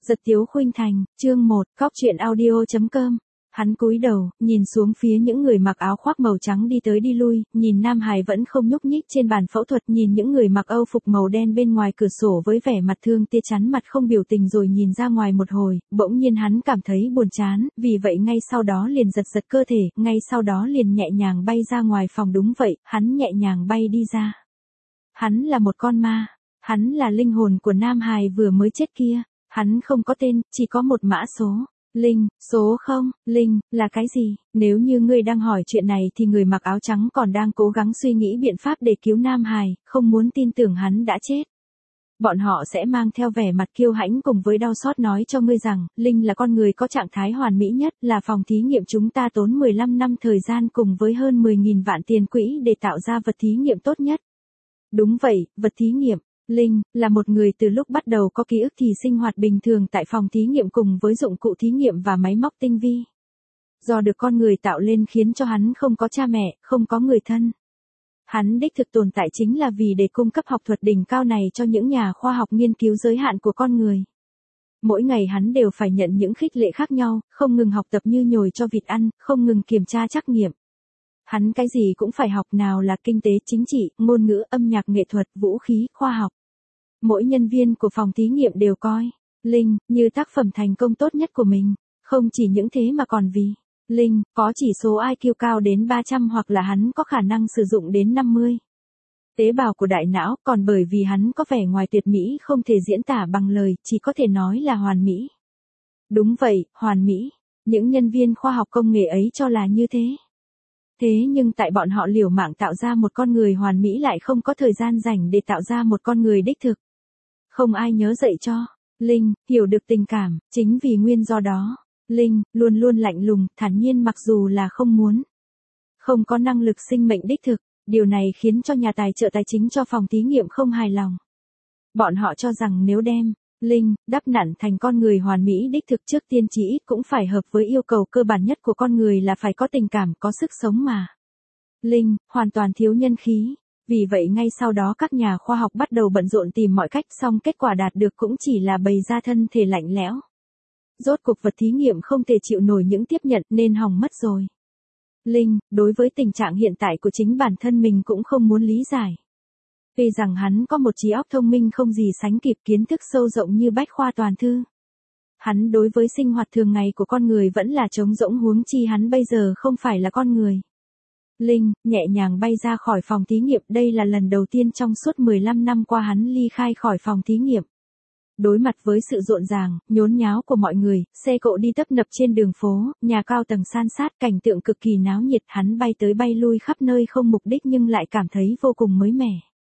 Giật Tiếu Khuynh Thành, chương 1, Cóc Truyện Audio.com. Hắn cúi đầu, nhìn xuống phía những người mặc áo khoác màu trắng đi tới đi lui, nhìn Nam Hải vẫn không nhúc nhích trên bàn phẫu thuật, nhìn những người mặc âu phục màu đen bên ngoài cửa sổ với vẻ mặt thương tia chắn mặt không biểu tình rồi nhìn ra ngoài một hồi, bỗng nhiên hắn cảm thấy buồn chán, vì vậy ngay sau đó liền giật giật cơ thể, ngay sau đó liền nhẹ nhàng bay ra ngoài phòng. Đúng vậy, hắn nhẹ nhàng bay đi ra. Hắn là một con ma, hắn là linh hồn của Nam Hải vừa mới chết kia. Hắn không có tên, chỉ có một mã số. Linh, số 0, Linh, là cái gì? Nếu như ngươi đang hỏi chuyện này thì người mặc áo trắng còn đang cố gắng suy nghĩ biện pháp để cứu Nam Hải, không muốn tin tưởng hắn đã chết. Bọn họ sẽ mang theo vẻ mặt kiêu hãnh cùng với đau xót nói cho ngươi rằng, Linh là con người có trạng thái hoàn mỹ nhất, là phòng thí nghiệm chúng ta tốn 15 năm thời gian cùng với hơn 10.000 vạn tiền quỹ để tạo ra vật thí nghiệm tốt nhất. Đúng vậy, vật thí nghiệm. Linh, là một người từ lúc bắt đầu có ký ức thì sinh hoạt bình thường tại phòng thí nghiệm cùng với dụng cụ thí nghiệm và máy móc tinh vi. Do được con người tạo lên khiến cho hắn không có cha mẹ, không có người thân. Hắn đích thực tồn tại chính là vì để cung cấp học thuật đỉnh cao này cho những nhà khoa học nghiên cứu giới hạn của con người. Mỗi ngày hắn đều phải nhận những khích lệ khác nhau, không ngừng học tập như nhồi cho vịt ăn, không ngừng kiểm tra trắc nghiệm. Hắn cái gì cũng phải học, nào là kinh tế, chính trị, ngôn ngữ, âm nhạc, nghệ thuật, vũ khí, khoa học. Mỗi nhân viên của phòng thí nghiệm đều coi Linh như tác phẩm thành công tốt nhất của mình. Không chỉ những thế mà còn vì Linh có chỉ số IQ cao đến 300 hoặc là hắn có khả năng sử dụng đến 50 tế bào của đại não, còn bởi vì hắn có vẻ ngoài tuyệt mỹ không thể diễn tả bằng lời, chỉ có thể nói là hoàn mỹ. Đúng vậy, hoàn mỹ. Những nhân viên khoa học công nghệ ấy cho là như thế. Thế nhưng tại bọn họ liều mạng tạo ra một con người hoàn mỹ lại không có thời gian rảnh để tạo ra một con người đích thực. Không ai nhớ dạy cho Linh hiểu được tình cảm, chính vì nguyên do đó, Linh luôn luôn lạnh lùng, thản nhiên mặc dù là không muốn. Không có năng lực sinh mệnh đích thực, điều này khiến cho nhà tài trợ tài chính cho phòng thí nghiệm không hài lòng. Bọn họ cho rằng nếu đem Linh đắp nặn thành con người hoàn mỹ đích thực trước tiên chỉ ít cũng phải hợp với yêu cầu cơ bản nhất của con người là phải có tình cảm, có sức sống mà. Linh hoàn toàn thiếu nhân khí. Vì vậy ngay sau đó các nhà khoa học bắt đầu bận rộn tìm mọi cách, song kết quả đạt được cũng chỉ là bày ra thân thể lạnh lẽo. Rốt cuộc vật thí nghiệm không thể chịu nổi những tiếp nhận nên hỏng mất rồi. Linh, đối với tình trạng hiện tại của chính bản thân mình cũng không muốn lý giải. Vì rằng hắn có một trí óc thông minh không gì sánh kịp, kiến thức sâu rộng như bách khoa toàn thư. Hắn đối với sinh hoạt thường ngày của con người vẫn là trống rỗng, huống chi hắn bây giờ không phải là con người. Linh nhẹ nhàng bay ra khỏi phòng thí nghiệm, đây là lần đầu tiên trong suốt 15 năm qua hắn ly khai khỏi phòng thí nghiệm. Đối mặt với sự rộn ràng, nhốn nháo của mọi người, xe cộ đi tấp nập trên đường phố, nhà cao tầng san sát, cảnh tượng cực kỳ náo nhiệt, hắn bay tới bay lui khắp nơi không mục đích nhưng lại cảm thấy vô cùng mới mẻ.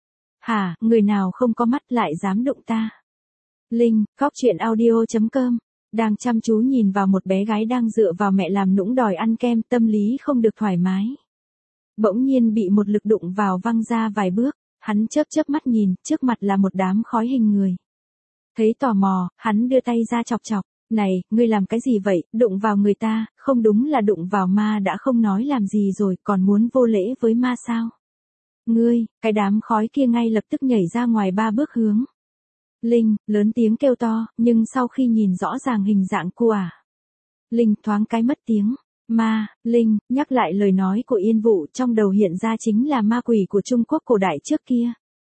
Hả, người nào không có mắt lại dám đụng ta? Linh, Cóc Truyện Audio.com, đang chăm chú nhìn vào một bé gái đang dựa vào mẹ làm nũng đòi ăn kem, tâm lý không được thoải mái. Bỗng nhiên bị một lực đụng vào văng ra vài bước, hắn chớp chớp mắt nhìn, trước mặt là một đám khói hình người. Thấy tò mò, hắn đưa tay ra chọc chọc, này, ngươi làm cái gì vậy, đụng vào người ta, không đúng là đụng vào ma đã không nói làm gì rồi, còn muốn vô lễ với ma sao? Ngươi, cái đám khói kia ngay lập tức nhảy ra ngoài 3 bước hướng. Linh, lớn tiếng kêu to, nhưng sau khi nhìn rõ ràng hình dạng của Linh thoáng cái mất tiếng. Ma, Linh, nhắc lại lời nói của Yên Vụ trong đầu hiện ra chính là ma quỷ của Trung Quốc cổ đại trước kia.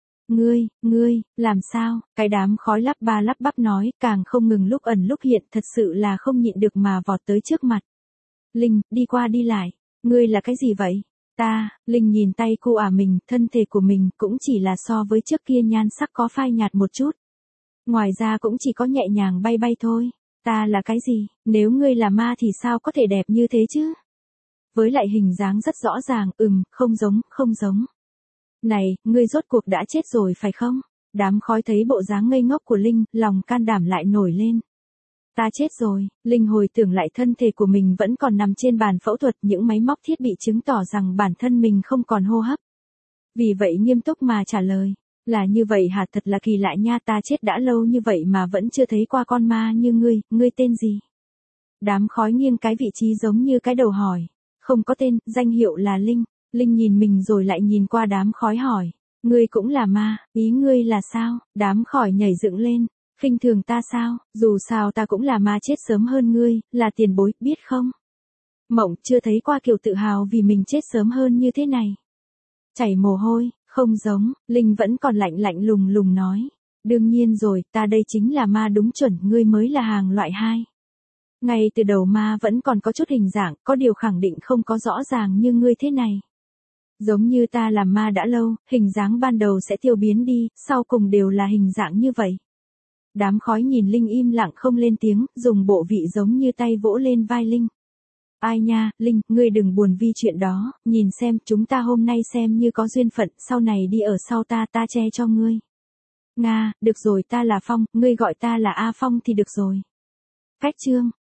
Ngươi, làm sao, cái đám khói lắp ba lắp bắp nói, càng không ngừng lúc ẩn lúc hiện, thật sự là không nhịn được mà vọt tới trước mặt. Linh, đi qua đi lại, ngươi là cái gì vậy? Linh nhìn tay cô mình, thân thể của mình cũng chỉ là so với trước kia nhan sắc có phai nhạt một chút. Ngoài ra cũng chỉ có nhẹ nhàng bay bay thôi. Ta là cái gì, nếu ngươi là ma thì sao có thể đẹp như thế chứ? Với lại hình dáng rất rõ ràng, không giống. Này, ngươi rốt cuộc đã chết rồi phải không? Đám khói thấy bộ dáng ngây ngốc của Linh, lòng can đảm lại nổi lên. Ta chết rồi, Linh hồi tưởng lại thân thể của mình vẫn còn nằm trên bàn phẫu thuật, những máy móc thiết bị chứng tỏ rằng bản thân mình không còn hô hấp. Vì vậy nghiêm túc mà trả lời. Là như vậy hả, thật là kỳ lạ nha, ta chết đã lâu như vậy mà vẫn chưa thấy qua con ma như ngươi tên gì? Đám khói nghiêng cái vị trí giống như cái đầu hỏi. Không có tên, danh hiệu là Linh. Linh nhìn mình rồi lại nhìn qua đám khói hỏi. Ngươi cũng là ma, ý ngươi là sao? Đám khói nhảy dựng lên. Khinh thường ta sao, dù sao ta cũng là ma chết sớm hơn ngươi, là tiền bối, biết không? Mộng chưa thấy qua kiểu tự hào vì mình chết sớm hơn như thế này. Chảy mồ hôi, không giống, Linh vẫn còn lạnh lạnh lùng lùng nói. Đương nhiên rồi, ta đây chính là ma đúng chuẩn, ngươi mới là hàng loại 2. Ngay từ đầu ma vẫn còn có chút hình dạng, có điều khẳng định không có rõ ràng như ngươi thế này. Giống như ta làm ma đã lâu, hình dáng ban đầu sẽ tiêu biến đi, sau cùng đều là hình dạng như vậy. Đám khói nhìn Linh im lặng không lên tiếng, dùng bộ vị giống như tay vỗ lên vai Linh. Ai nha, Linh, ngươi đừng buồn vì chuyện đó, nhìn xem, chúng ta hôm nay xem như có duyên phận, sau này đi ở sau ta che cho ngươi. Nga, được rồi, ta là Phong, ngươi gọi ta là A Phong thì được rồi. Cách chương